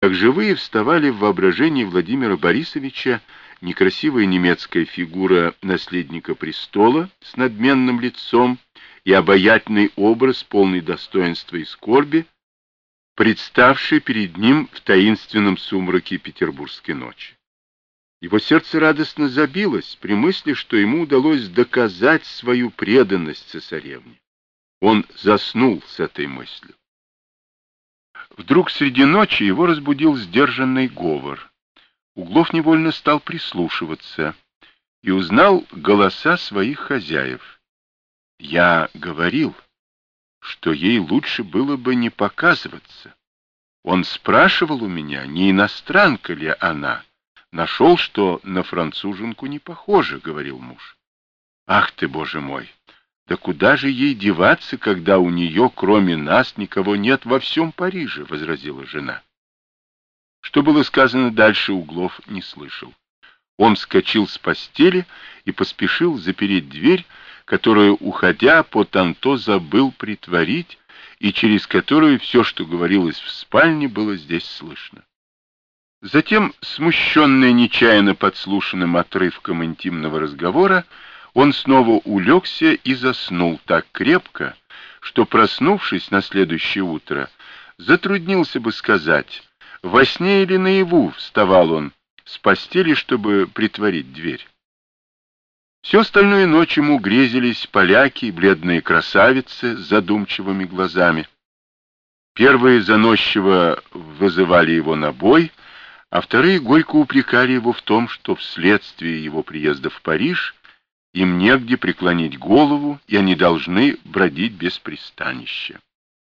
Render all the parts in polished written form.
как живые вставали в воображении Владимира Борисовича некрасивая немецкая фигура наследника престола с надменным лицом и обаятельный образ, полный достоинства и скорби, представший перед ним в таинственном сумраке петербургской ночи. Его сердце радостно забилось при мысли, что ему удалось доказать свою преданность цесаревне. Он заснул с этой мыслью. Вдруг среди ночи его разбудил сдержанный говор. Углов невольно стал прислушиваться и узнал голоса своих хозяев. Я говорил, что ей лучше было бы не показываться. Он спрашивал у меня, не иностранка ли она. Нашел, что на француженку не похоже, говорил муж. Ах ты, Боже мой! Да куда же ей деваться, когда у нее, кроме нас, никого нет во всем Париже, возразила жена. Что было сказано дальше, Углов не слышал. Он вскочил с постели и поспешил запереть дверь, которую, уходя, Потанто забыл притворить, и через которую все, что говорилось в спальне, было здесь слышно. Затем, смущенный нечаянно подслушанным отрывком интимного разговора, он снова улегся и заснул так крепко, что, проснувшись на следующее утро, затруднился бы сказать, во сне или наяву вставал он с постели, чтобы притворить дверь. Всю остальную ночь ему грезились поляки, бледные красавицы с задумчивыми глазами. Первые заносчиво вызывали его на бой, а вторые горько упрекали его в том, что вследствие его приезда в Париж им негде преклонить голову, и они должны бродить без пристанища.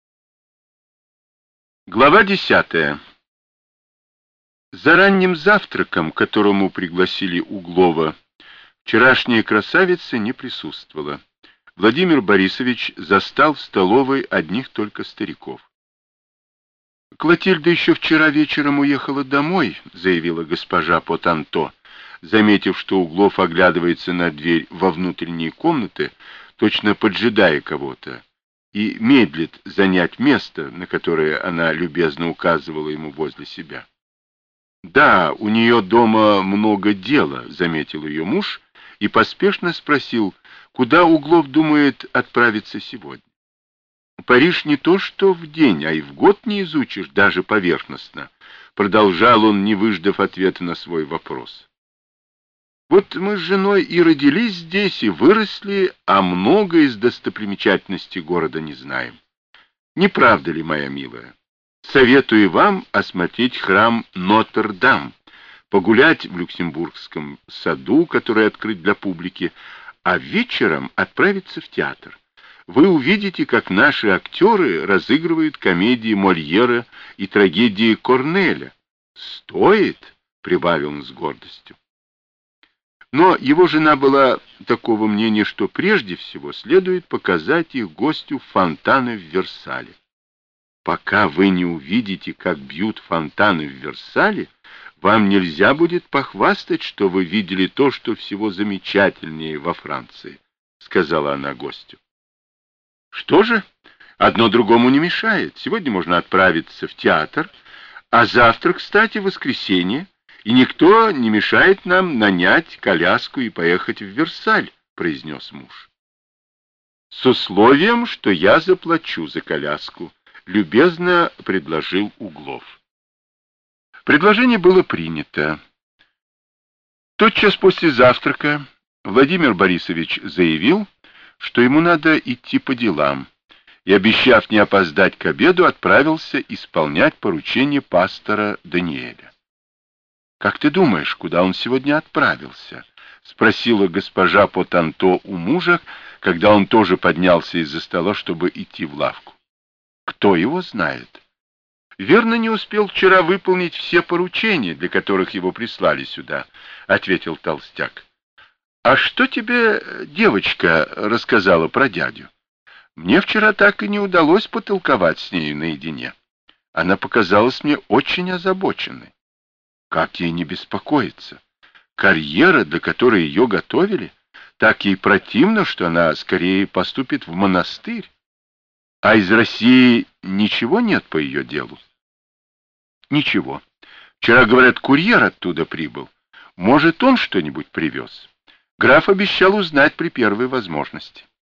Глава 10. За ранним завтраком, к которому пригласили Углова, вчерашняя красавица не присутствовала. Владимир Борисович застал в столовой одних только стариков. «Клотильда еще вчера вечером уехала домой», — заявила госпожа Потанто, заметив, что Углов оглядывается на дверь во внутренние комнаты, точно поджидая кого-то, и медлит занять место, на которое она любезно указывала ему возле себя. «Да, у нее дома много дела», — заметил ее муж и поспешно спросил, куда Углов думает отправиться сегодня. «Париж не то что в день, а и в год не изучишь, даже поверхностно», — продолжал он, не выждав ответа на свой вопрос. «Вот мы с женой и родились здесь, и выросли, а много из достопримечательностей города не знаем. Не правда ли, моя милая? Советую вам осмотреть храм Нотр-Дам, погулять в Люксембургском саду, который открыт для публики, а вечером отправиться в театр. Вы увидите, как наши актеры разыгрывают комедии Мольера и трагедии Корнеля. Стоит», — прибавил он с гордостью. Но его жена была такого мнения, что прежде всего следует показать их гостю фонтаны в Версале. «Пока вы не увидите, как бьют фонтаны в Версале, вам нельзя будет похвастать, что вы видели то, что всего замечательнее во Франции», — сказала она гостю. «Что же? Одно другому не мешает. Сегодня можно отправиться в театр, а завтра, кстати, воскресенье, и никто не мешает нам нанять коляску и поехать в Версаль», — произнес муж. «С условием, что я заплачу за коляску», — любезно предложил Углов. Предложение было принято. Тотчас после завтрака Владимир Борисович заявил, что ему надо идти по делам, и, обещав не опоздать к обеду, отправился исполнять поручение пастора Даниэля. «Как ты думаешь, куда он сегодня отправился?» — спросила госпожа Потанто у мужа, когда он тоже поднялся из-за стола, чтобы идти в лавку. «Кто его знает? Верно, не успел вчера выполнить все поручения, для которых его прислали сюда», — ответил толстяк. «А что тебе девочка рассказала про дядю? Мне вчера так и не удалось потолковать с ней наедине. Она показалась мне очень озабоченной». «Как ей не беспокоиться? Карьера, для которой ее готовили, так ей противно, что она скорее поступит в монастырь. А из России ничего нет по ее делу?» «Ничего. Вчера, говорят, курьер оттуда прибыл. Может, он что-нибудь привез? Граф обещал узнать при первой возможности.